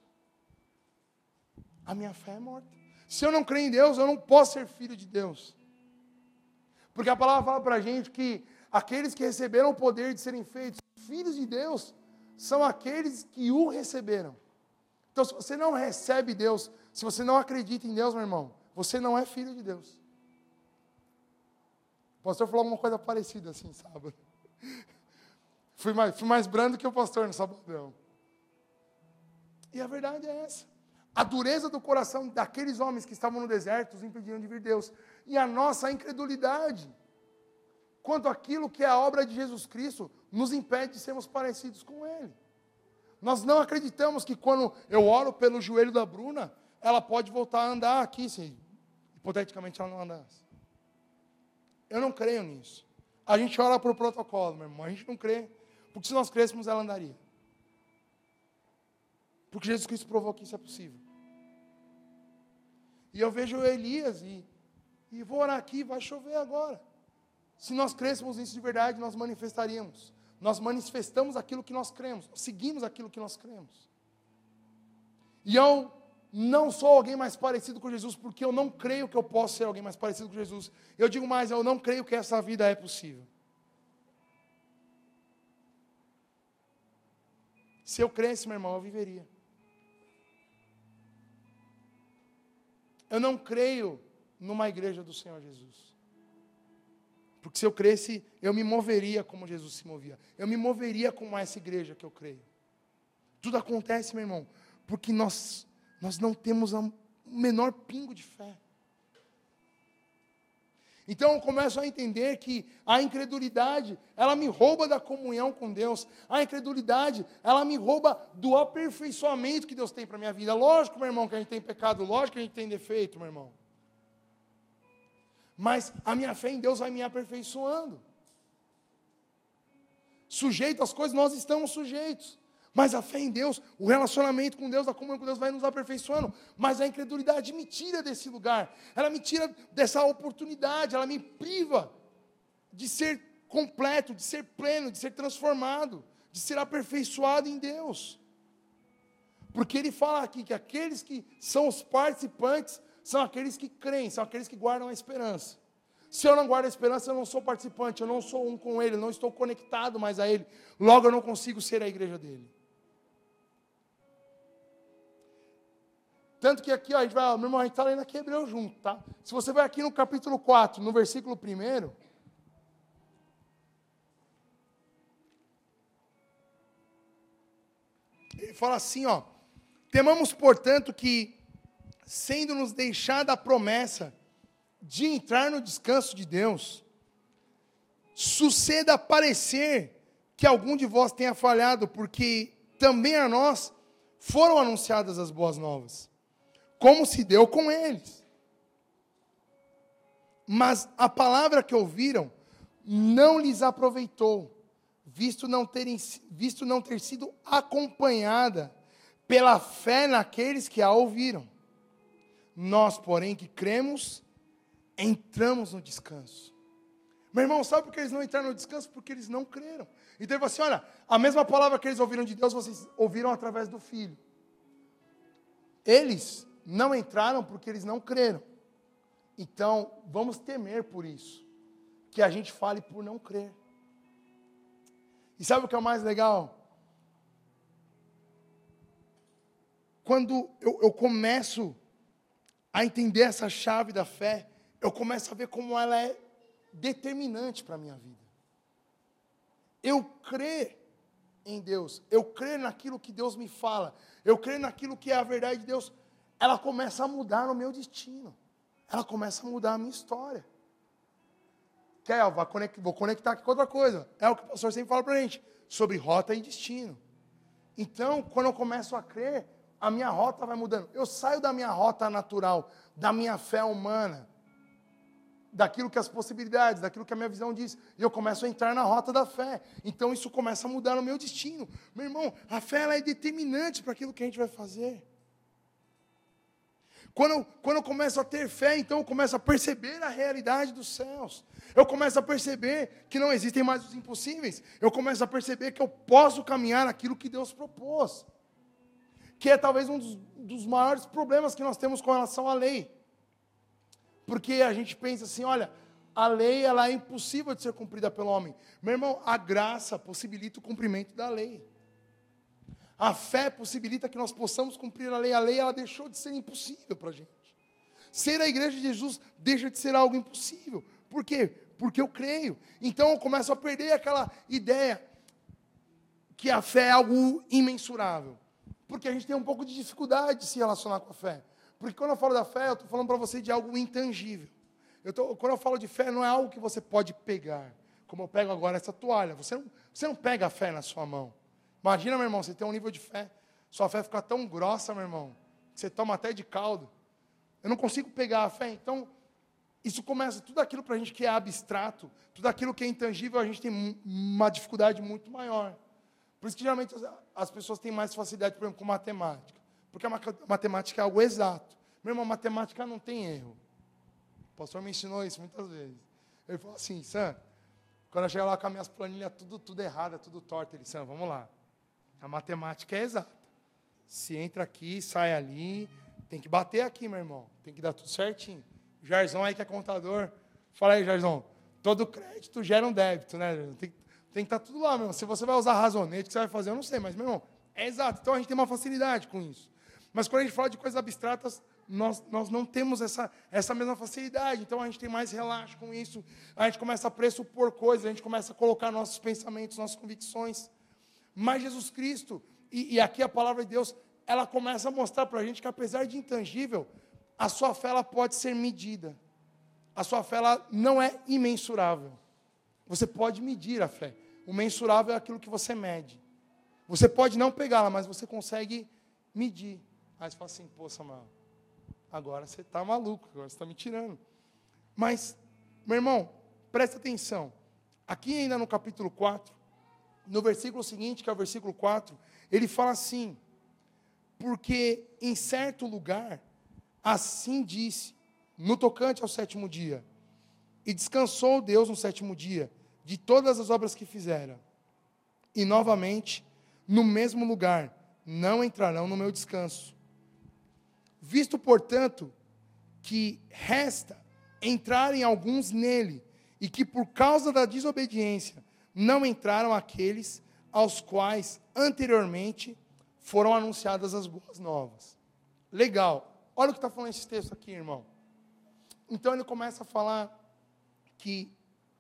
a minha fé é morta. Se eu não creio em Deus, eu não posso ser filho de Deus. Porque a palavra fala para a gente que aqueles que receberam o poder de serem feitos filhos de Deus, são aqueles que o receberam. Então, se você não recebe Deus, se você não acredita em Deus, meu irmão, você não é filho de Deus. O pastor falou alguma coisa parecida assim, sábado. Fui mais brando que o pastor no sabadão. E a verdade é essa. A dureza do coração daqueles homens que estavam no deserto os impediram de vir Deus. E a nossa incredulidade quanto àquilo que é a obra de Jesus Cristo nos impede de sermos parecidos com Ele. Nós não acreditamos que quando eu oro pelo joelho da Bruna, ela pode voltar a andar aqui, se hipoteticamente ela não andasse. Eu não creio nisso. A gente ora por protocolo, meu irmão. A gente não crê. Porque se nós crêssemos, ela andaria. Porque Jesus Cristo provou que isso é possível. E eu vejo Elias e vou orar aqui, vai chover agora. Se nós crêssemos nisso de verdade, nós manifestaríamos. Nós manifestamos aquilo que nós cremos. Nós seguimos aquilo que nós cremos. E eu não sou alguém mais parecido com Jesus, porque eu não creio que eu possa ser alguém mais parecido com Jesus. Eu digo mais, eu não creio que essa vida é possível. Se eu cresce, meu irmão, eu viveria. Eu não creio numa igreja do Senhor Jesus. Porque se eu cresce, eu me moveria como Jesus se movia. Eu me moveria como essa igreja que eu creio. Tudo acontece, meu irmão, porque nós não temos o menor pingo de fé. Então eu começo a entender que a incredulidade, ela me rouba da comunhão com Deus. A incredulidade, ela me rouba do aperfeiçoamento que Deus tem para a minha vida. Lógico, meu irmão, que a gente tem pecado, lógico que a gente tem defeito, meu irmão. Mas a minha fé em Deus vai me aperfeiçoando. Sujeito às coisas, nós estamos sujeitos. Mas a fé em Deus, o relacionamento com Deus, a comunhão com Deus vai nos aperfeiçoando. Mas a incredulidade me tira desse lugar. Ela me tira dessa oportunidade. Ela me priva de ser completo, de ser pleno, de ser transformado, de ser aperfeiçoado em Deus. Porque ele fala aqui que aqueles que são os participantes são aqueles que creem, são aqueles que guardam a esperança. Se eu não guardo a esperança, eu não sou participante, eu não sou um com ele, eu não estou conectado mais a ele. Logo, eu não consigo ser a igreja dele. Tanto que aqui, ó, meu irmão, a gente está lendo aqui Hebreus junto, tá? Se você vai aqui no capítulo 4, no versículo 1, ele fala assim, ó: temamos, portanto, que, sendo-nos deixada a promessa de entrar no descanso de Deus, suceda parecer que algum de vós tenha falhado, porque também a nós foram anunciadas as boas novas, como se deu com eles. Mas a palavra que ouviram não lhes aproveitou, visto não ter sido acompanhada pela fé naqueles que a ouviram. Nós, porém, que cremos, entramos no descanso. Meu irmão, sabe por que eles não entraram no descanso? Porque eles não creram. Então ele falou assim, olha, a mesma palavra que eles ouviram de Deus, vocês ouviram através do Filho. Eles não entraram porque eles não creram. Então, vamos temer por isso. Que a gente fale por não crer. E sabe o que é o mais legal? Quando eu começo a entender essa chave da fé, eu começo a ver como ela é determinante para a minha vida. Eu crer em Deus, eu crer naquilo que Deus me fala, eu crer naquilo que é a verdade de Deus, ela começa a mudar o meu destino. Ela começa a mudar a minha história. Vou conectar aqui com outra coisa. É o que o pastor sempre fala para a gente, sobre rota e destino. Então, quando eu começo a crer, a minha rota vai mudando. Eu saio da minha rota natural, da minha fé humana, daquilo que as possibilidades, daquilo que a minha visão diz, e eu começo a entrar na rota da fé. Então, isso começa a mudar o meu destino. Meu irmão, a fé ela é determinante para aquilo que a gente vai fazer. Quando eu começo a ter fé, então eu começo a perceber a realidade dos céus. Eu começo a perceber que não existem mais os impossíveis. Eu começo a perceber que eu posso caminhar naquilo que Deus propôs. Que é talvez um dos maiores problemas que nós temos com relação à lei. Porque a gente pensa assim, olha, a lei ela é impossível de ser cumprida pelo homem. Meu irmão, a graça possibilita o cumprimento da lei. A fé possibilita que nós possamos cumprir a lei. A lei ela deixou de ser impossível para a gente. Ser a igreja de Jesus deixa de ser algo impossível. Por quê? Porque eu creio. Então eu começo a perder aquela ideia que a fé é algo imensurável. Porque a gente tem um pouco de dificuldade de se relacionar com a fé. Porque quando eu falo da fé, eu estou falando para você de algo intangível. Quando eu falo de fé, não é algo que você pode pegar. Como eu pego agora essa toalha. Você não pega a fé na sua mão. Imagina, meu irmão, você tem um nível de fé. Sua fé fica tão grossa, meu irmão, que você toma até de caldo. Eu não consigo pegar a fé. Então, isso começa, tudo aquilo para a gente que é abstrato, tudo aquilo que é intangível, a gente tem uma dificuldade muito maior. Por isso que geralmente as pessoas têm mais facilidade, por exemplo, com matemática. Porque a matemática é algo exato. Meu irmão, matemática não tem erro. O pastor me ensinou isso muitas vezes. Ele falou assim, Sam, quando eu chegar lá com as minhas planilhas tudo errado, tudo torto, ele, Sam, vamos lá. A matemática é exata. Se entra aqui, sai ali, tem que bater aqui, meu irmão. Tem que dar tudo certinho. O Jarzão aí que é contador, fala aí, Jarzão, todo crédito gera um débito, né? Tem que estar tudo lá, meu irmão. Se você vai usar razonete, o que você vai fazer, eu não sei, mas, meu irmão, é exato. Então a gente tem uma facilidade com isso. Mas quando a gente fala de coisas abstratas, nós não temos essa mesma facilidade. Então a gente tem mais relaxo com isso. A gente começa a pressupor coisas, a gente começa a colocar nossos pensamentos, nossas convicções. Mas Jesus Cristo, e aqui a palavra de Deus, ela começa a mostrar para a gente que apesar de intangível, a sua fé ela pode ser medida. A sua fé ela não é imensurável. Você pode medir a fé. O mensurável é aquilo que você mede. Você pode não pegá-la, mas você consegue medir. Aí você fala assim, pô, Samuel, agora você está maluco, agora você está me tirando. Mas, meu irmão, presta atenção. Aqui ainda no capítulo 4, no versículo seguinte, que é o versículo 4, ele fala assim: porque em certo lugar, assim disse, no tocante ao sétimo dia, e descansou Deus no sétimo dia, de todas as obras que fizera. E novamente, no mesmo lugar, não entrarão no meu descanso. Visto, portanto, que resta entrarem alguns nele, e que por causa da desobediência não entraram aqueles aos quais anteriormente foram anunciadas as boas novas. Legal. Olha o que está falando esse texto aqui, irmão. Então ele começa a falar que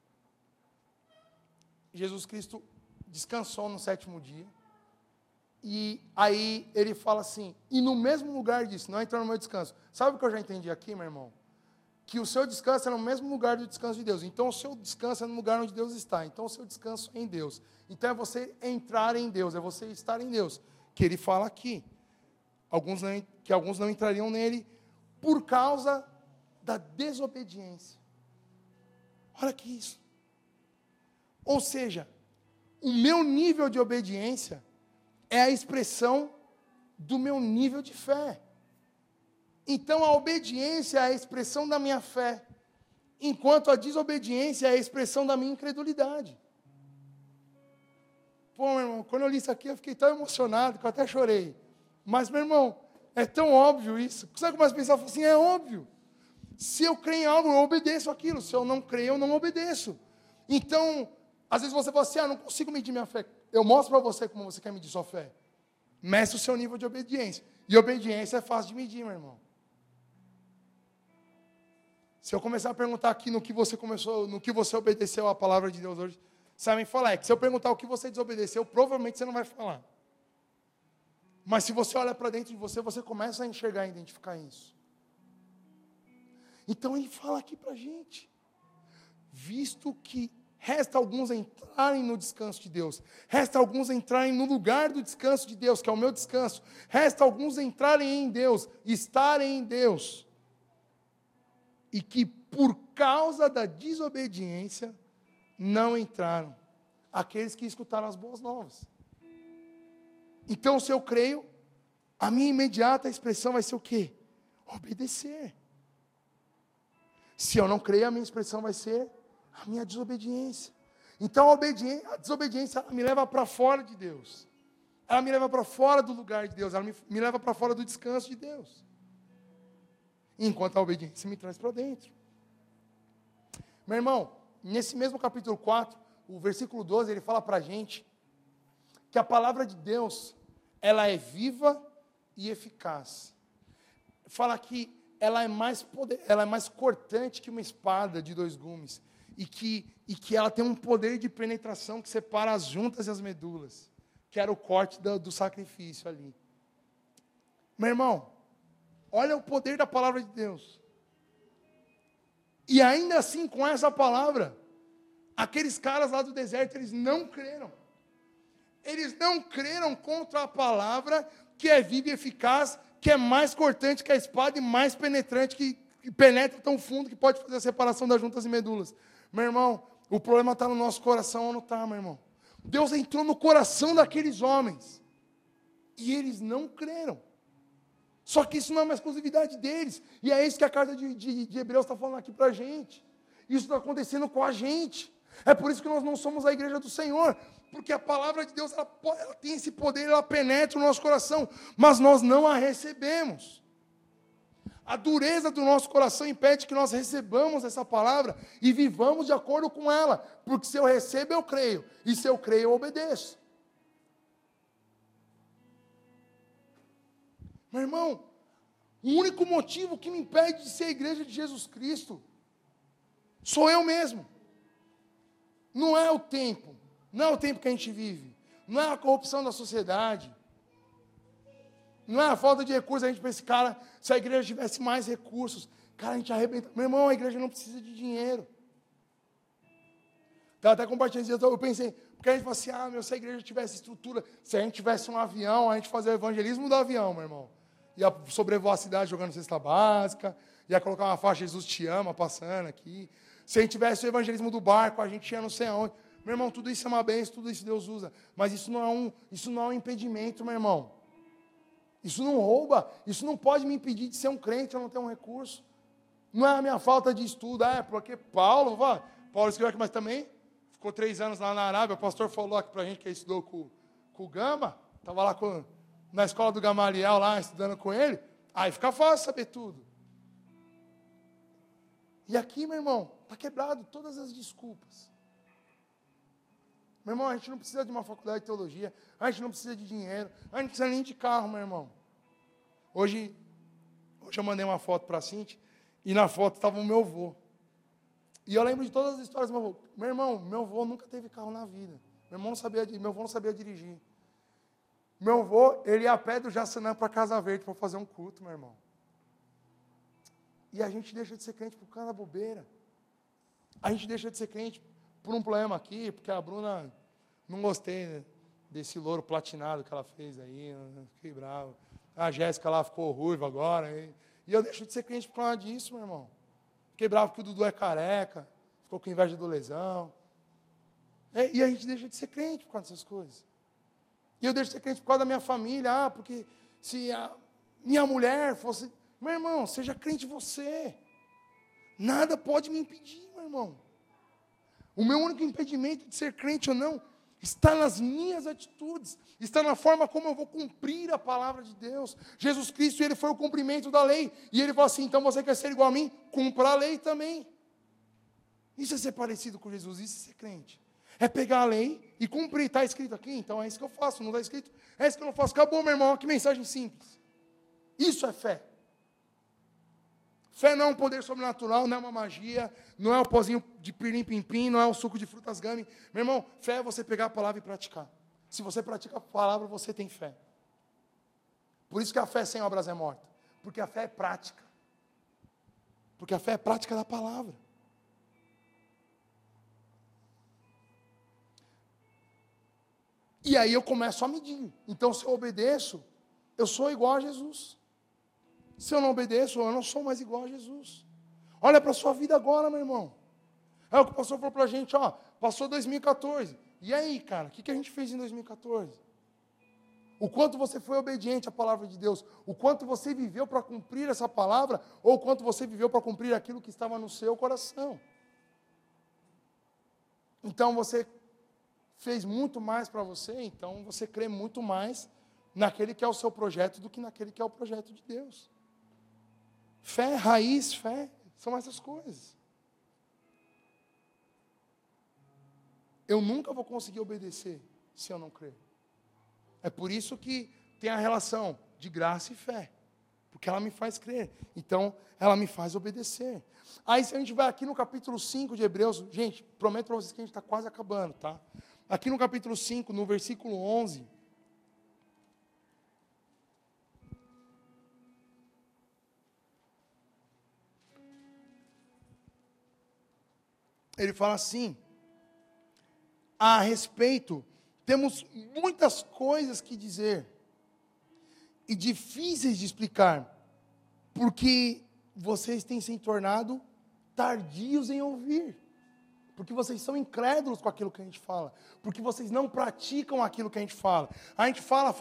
Jesus Cristo descansou no sétimo dia. E aí ele fala assim, e no mesmo lugar disso, não entrou no meu descanso. Sabe o que eu já entendi aqui, meu irmão? Que o seu descanso é no mesmo lugar do descanso de Deus. Então o seu descanso é no lugar onde Deus está. Então o seu descanso é em Deus. Então é você entrar em Deus, é você estar em Deus. Que ele fala aqui. Que alguns não entrariam nele por causa da desobediência. Olha que isso. Ou seja, o meu nível de obediência é a expressão do meu nível de fé. Então a obediência é a expressão da minha fé, enquanto a desobediência é a expressão da minha incredulidade. Pô, meu irmão, quando eu li isso aqui eu fiquei tão emocionado que eu até chorei. Mas, meu irmão, é tão óbvio isso. Sabe o que eu começo a pensar? Eu falo assim, é óbvio. Se eu creio em algo, eu obedeço aquilo. Se eu não creio, eu não obedeço. Então, às vezes você fala assim, não consigo medir minha fé. Eu mostro para você como você quer medir sua fé. Meça o seu nível de obediência. E obediência é fácil de medir, meu irmão. Se eu começar a perguntar aqui no que você obedeceu à palavra de Deus hoje, sabem falar. É que se eu perguntar o que você desobedeceu, provavelmente você não vai falar. Mas se você olha para dentro de você, você começa a enxergar e identificar isso. Então ele fala aqui para a gente. Visto que resta alguns entrarem no descanso de Deus. Resta alguns entrarem no lugar do descanso de Deus, que é o meu descanso. Resta alguns entrarem em Deus, estarem em Deus. E que por causa da desobediência não entraram aqueles que escutaram as boas novas. Então, se eu creio, a minha imediata expressão vai ser o quê? Obedecer. Se eu não creio, a minha expressão vai ser a minha desobediência. Então, a desobediência me leva para fora de Deus. Ela me leva para fora do lugar de Deus. Ela me leva para fora do descanso de Deus. Enquanto a obediência me traz para dentro. Meu irmão, nesse mesmo capítulo 4, o versículo 12, ele fala para a gente que a palavra de Deus, ela é viva e eficaz. Fala que ela é mais cortante que uma espada de 2 gumes. E que ela tem um poder de penetração que separa as juntas e as medulas. Que era o corte do sacrifício ali. Meu irmão, olha o poder da palavra de Deus. E ainda assim, com essa palavra, aqueles caras lá do deserto, eles não creram. Eles não creram contra a palavra que é viva e eficaz, que é mais cortante que a espada e mais penetrante, que penetra tão fundo que pode fazer a separação das juntas e medulas. Meu irmão, o problema está no nosso coração ou não está, meu irmão? Deus entrou no coração daqueles homens e eles não creram. Só que isso não é uma exclusividade deles. E é isso que a carta de Hebreus está falando aqui para a gente. Isso está acontecendo com a gente. É por isso que nós não somos a igreja do Senhor. Porque a palavra de Deus, ela tem esse poder, ela penetra o nosso coração. Mas nós não a recebemos. A dureza do nosso coração impede que nós recebamos essa palavra e vivamos de acordo com ela. Porque se eu recebo, eu creio. E se eu creio, eu obedeço. Meu irmão, o único motivo que me impede de ser a igreja de Jesus Cristo sou eu mesmo. Não é o tempo. Não é o tempo que a gente vive. Não é a corrupção da sociedade. Não é a falta de recursos. A gente pensa, cara, se a igreja tivesse mais recursos, cara, a gente arrebenta. Meu irmão, a igreja não precisa de dinheiro. Estava até compartilhando isso, eu pensei, porque a gente fala assim, se a igreja tivesse estrutura, se a gente tivesse um avião, a gente fazia o evangelismo do avião, meu irmão. Ia sobrevoar a cidade jogando cesta básica, ia colocar uma faixa Jesus te ama passando aqui. Se a gente tivesse o evangelismo do barco, a gente ia não sei aonde. Meu irmão, tudo isso é uma bênção, tudo isso Deus usa. Mas isso não é um impedimento, meu irmão. Isso não rouba, isso não pode me impedir de ser um crente, eu não tenho um recurso. Não é a minha falta de estudo, porque Paulo escreveu aqui, mas também ficou 3 anos lá na Arábia, o pastor falou aqui pra gente que ele estudou com o Gama, estava lá na escola do Gamaliel, lá estudando com ele, aí fica fácil saber tudo. E aqui, meu irmão, está quebrado todas as desculpas. Meu irmão, a gente não precisa de uma faculdade de teologia, a gente não precisa de dinheiro, a gente não precisa nem de carro, meu irmão. Hoje eu mandei uma foto para a Cintia, e na foto estava o meu avô. E eu lembro de todas as histórias do meu avô. Meu irmão, meu avô nunca teve carro na vida. Meu avô não sabia dirigir. Meu avô, ele ia a pé do Jaçanã para Casa Verde para fazer um culto, meu irmão. E a gente deixa de ser crente por causa da bobeira. A gente deixa de ser crente por um problema aqui, porque a Bruna, não gostei, né, desse louro platinado que ela fez aí, fiquei bravo. A Jéssica lá ficou ruiva agora. E eu deixo de ser crente por causa disso, meu irmão. Fiquei bravo porque o Dudu é careca, ficou com inveja do Lesão. E a gente deixa de ser crente por causa dessas coisas. E eu deixo de ser crente por causa da minha família. Porque se a minha mulher fosse... Meu irmão, seja crente você. Nada pode me impedir, meu irmão. O meu único impedimento de ser crente ou não está nas minhas atitudes, está na forma como eu vou cumprir a palavra de Deus. Jesus Cristo, ele foi o cumprimento da lei. E ele falou assim, então você quer ser igual a mim? Cumpra a lei também. Isso é ser parecido com Jesus, isso é ser crente. É pegar a lei e cumprir. Está escrito aqui, então é isso que eu faço. Não está escrito, é isso que eu não faço. Acabou, meu irmão, que mensagem simples. Isso é fé. Fé não é um poder sobrenatural, não é uma magia, não é o pozinho de pirim-pim-pim, não é o suco de frutas gummy. Meu irmão, fé é você pegar a palavra e praticar. Se você pratica a palavra, você tem fé. Por isso que a fé sem obras é morta. Porque a fé é prática. Porque a fé é prática da palavra. E aí eu começo a medir. Então, se eu obedeço, eu sou igual a Jesus. Se eu não obedeço, eu não sou mais igual a Jesus. Olha para a sua vida agora, meu irmão. É o que o pastor falou para a gente, passou 2014. E aí, cara, o que a gente fez em 2014? O quanto você foi obediente à palavra de Deus, o quanto você viveu para cumprir essa palavra, ou o quanto você viveu para cumprir aquilo que estava no seu coração. Então, você fez muito mais para você, então você crê muito mais naquele que é o seu projeto do que naquele que é o projeto de Deus. Fé, raiz, fé, são essas coisas. Eu nunca vou conseguir obedecer se eu não crer. É por isso que tem a relação de graça e fé. Porque ela me faz crer. Então, ela me faz obedecer. Aí, se a gente vai aqui no capítulo 5 de Hebreus, gente, prometo para vocês que a gente está quase acabando, tá? Aqui no capítulo 5, no versículo 11... ele fala assim, a respeito, temos muitas coisas que dizer, e difíceis de explicar, porque vocês têm se tornado tardios em ouvir, porque vocês são incrédulos com aquilo que a gente fala, porque vocês não praticam aquilo que a gente fala. A gente fala.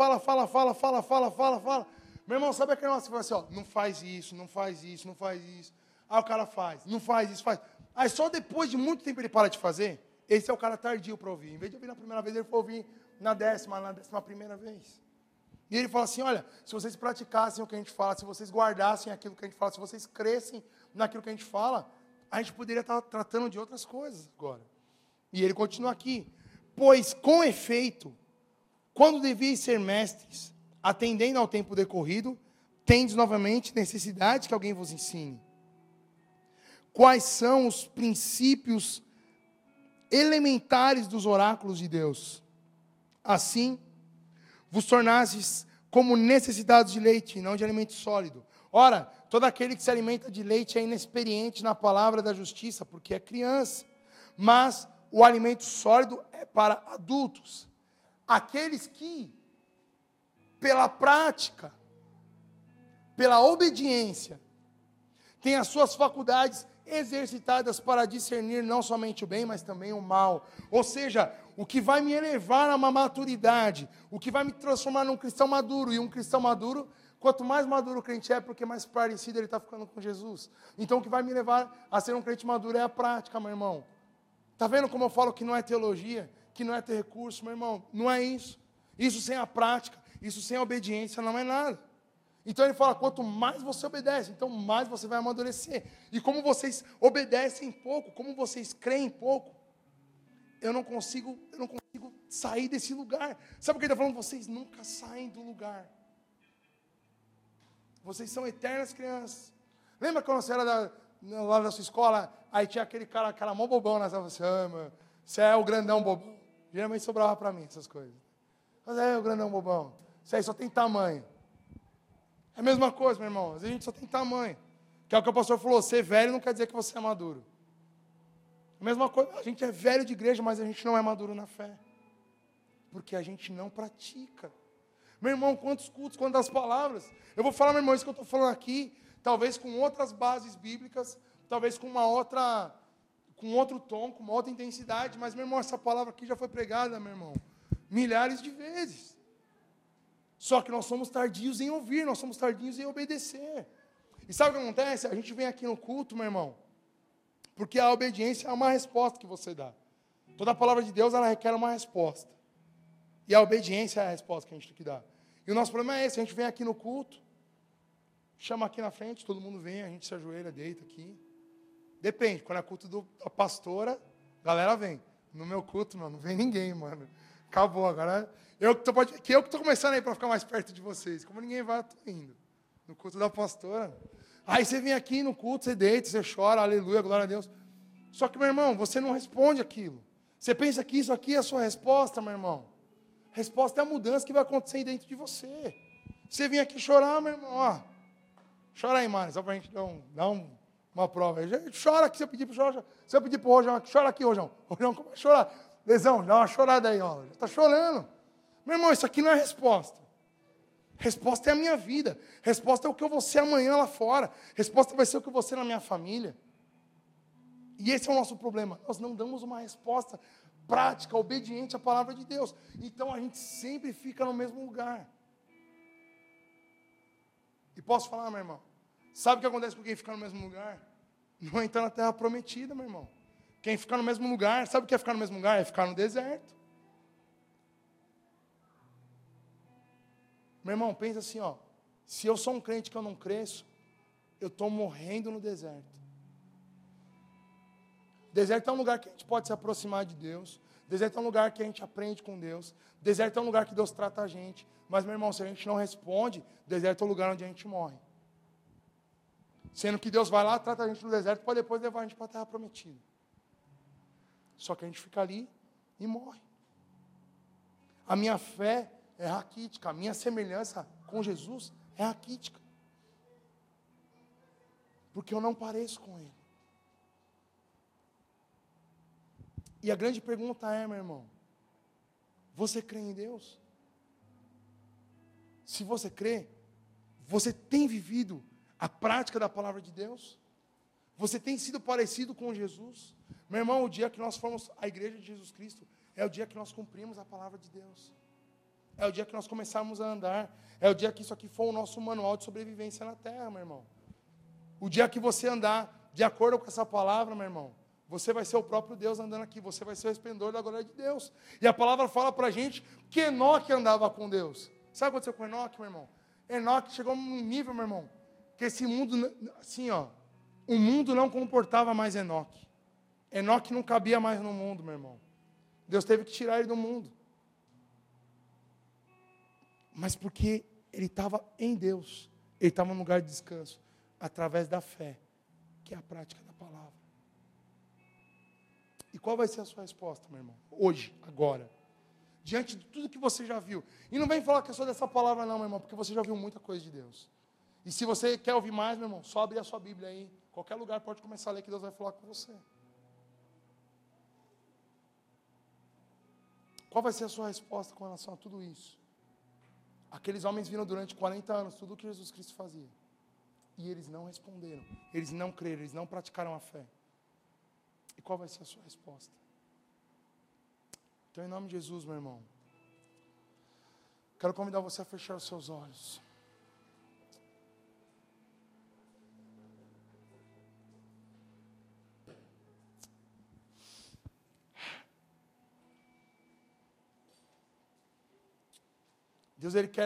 Meu irmão, sabe aquele negócio que você fala assim, não faz isso, não faz isso, não faz isso. Aí o cara faz, não faz isso, faz. Aí só depois de muito tempo ele para de fazer. Esse é o cara tardio para ouvir. Em vez de ouvir na primeira vez, ele foi ouvir na 11ª vez. E ele fala assim, olha, se vocês praticassem o que a gente fala, se vocês guardassem aquilo que a gente fala, se vocês crescem naquilo que a gente fala, a gente poderia estar tratando de outras coisas agora. E ele continua aqui. Pois, com efeito, quando devíeis ser mestres, atendendo ao tempo decorrido, tendes novamente necessidade que alguém vos ensine. Quais são os princípios elementares dos oráculos de Deus? Assim, vos tornastes como necessitados de leite, e não de alimento sólido. Ora, todo aquele que se alimenta de leite é inexperiente na palavra da justiça, porque é criança. Mas o alimento sólido é para adultos. Aqueles que, pela prática, pela obediência, têm as suas faculdades exercitadas para discernir não somente o bem, mas também o mal. Ou seja, o que vai me elevar a uma maturidade, o que vai me transformar num cristão maduro. E um cristão maduro, quanto mais maduro o crente é, porque mais parecido ele está ficando com Jesus. Então o que vai me levar a ser um crente maduro é a prática, meu irmão. Está vendo como eu falo que não é teologia, que não é ter recurso, meu irmão? Não é isso. Isso sem a prática, isso sem a obediência não é nada. Então ele fala, quanto mais você obedece, então mais você vai amadurecer. E como vocês obedecem pouco, como vocês creem pouco, eu não consigo sair desse lugar. Sabe o que ele está falando? Vocês nunca saem do lugar. Vocês são eternas crianças. Lembra quando você era lá da sua escola, aí tinha aquele cara mó bobão, né? Você, mano, você é o grandão bobão. Geralmente sobrava para mim essas coisas. Mas é o grandão bobão. Isso aí só tem tamanho. É a mesma coisa, meu irmão. Às vezes a gente só tem tamanho. Que é o que o pastor falou, ser velho não quer dizer que você é maduro. A mesma coisa, a gente é velho de igreja, mas a gente não é maduro na fé. Porque a gente não pratica. Meu irmão, quantos cultos, quantas palavras. Eu vou falar, meu irmão, isso que eu estou falando aqui, talvez com outras bases bíblicas, talvez com outro tom, com uma outra intensidade, mas, meu irmão, essa palavra aqui já foi pregada, meu irmão, milhares de vezes. Só que nós somos tardios em ouvir, nós somos tardios em obedecer. E sabe o que acontece? A gente vem aqui no culto, meu irmão, porque a obediência é uma resposta que você dá. Toda a palavra de Deus, ela requer uma resposta. E a obediência é a resposta que a gente tem que dar. E o nosso problema é esse, a gente vem aqui no culto, chama aqui na frente, todo mundo vem, a gente se ajoelha, deita aqui. Depende, quando é culto da pastora, a galera vem. No meu culto, mano, não vem ninguém, mano. Acabou agora. Eu que estou começando aí para ficar mais perto de vocês. Como ninguém vai, eu estou indo. No culto da pastora. Aí você vem aqui no culto, você deita, você chora, aleluia, glória a Deus. Só que, meu irmão, você não responde aquilo. Você pensa que isso aqui é a sua resposta, meu irmão. Resposta é a mudança que vai acontecer dentro de você. Você vem aqui chorar, meu irmão, ó. Chora aí, Mari, só para a gente dar uma prova. Chora aqui, se eu pedir para o Rojão aqui, chora aqui, Rojão. Rojão, como vai chorar? Lesão, dá uma chorada aí, ó. Está chorando. Meu irmão, isso aqui não é resposta. Resposta é a minha vida. Resposta é o que eu vou ser amanhã lá fora. Resposta vai ser o que eu vou ser na minha família. E esse é o nosso problema. Nós não damos uma resposta prática, obediente à palavra de Deus. Então a gente sempre fica no mesmo lugar. E posso falar, meu irmão? Sabe o que acontece com quem fica no mesmo lugar? Não entra na terra prometida, meu irmão. Quem fica no mesmo lugar, sabe o que é ficar no mesmo lugar? É ficar no deserto. Meu irmão, pensa assim, ó. Se eu sou um crente que eu não cresço, eu estou morrendo no deserto. Deserto é um lugar que a gente pode se aproximar de Deus. Deserto é um lugar que a gente aprende com Deus. Deserto é um lugar que Deus trata a gente. Mas, meu irmão, se a gente não responde, deserto é o lugar onde a gente morre. Sendo que Deus vai lá, trata a gente no deserto, para depois levar a gente para a terra prometida. Só que a gente fica ali e morre. A minha fé é raquítica. A minha semelhança com Jesus é raquítica. Porque eu não pareço com Ele. E a grande pergunta é, meu irmão, você crê em Deus? Se você crê, você tem vivido a prática da palavra de Deus? Você tem sido parecido com Jesus? Meu irmão, o dia que nós formos à igreja de Jesus Cristo, é o dia que nós cumprimos a palavra de Deus. É o dia que nós começarmos a andar. É o dia que isso aqui for o nosso manual de sobrevivência na terra, meu irmão. O dia que você andar de acordo com essa palavra, meu irmão, você vai ser o próprio Deus andando aqui. Você vai ser o resplendor da glória de Deus. E a palavra fala para a gente que Enoque andava com Deus. Sabe o que aconteceu com Enoque, meu irmão? Enoque chegou num nível, meu irmão, que esse mundo, assim, ó, o mundo não comportava mais Enoque. Enoque não cabia mais no mundo, meu irmão. Deus teve que tirar ele do mundo. Mas porque ele estava em Deus. Ele estava num lugar de descanso. Através da fé, que é a prática da palavra. E qual vai ser a sua resposta, meu irmão? Hoje, agora. Diante de tudo que você já viu. E não vem falar que é só dessa palavra não, meu irmão, porque você já viu muita coisa de Deus. E se você quer ouvir mais, meu irmão, só abrir a sua Bíblia aí. Qualquer lugar pode começar a ler que Deus vai falar com você. Qual vai ser a sua resposta com relação a tudo isso? Aqueles homens viram durante 40 anos tudo o que Jesus Cristo fazia. E eles não responderam, eles não creram, eles não praticaram a fé. E qual vai ser a sua resposta? Então, em nome de Jesus, meu irmão, quero convidar você a fechar os seus olhos. Deus, Ele quer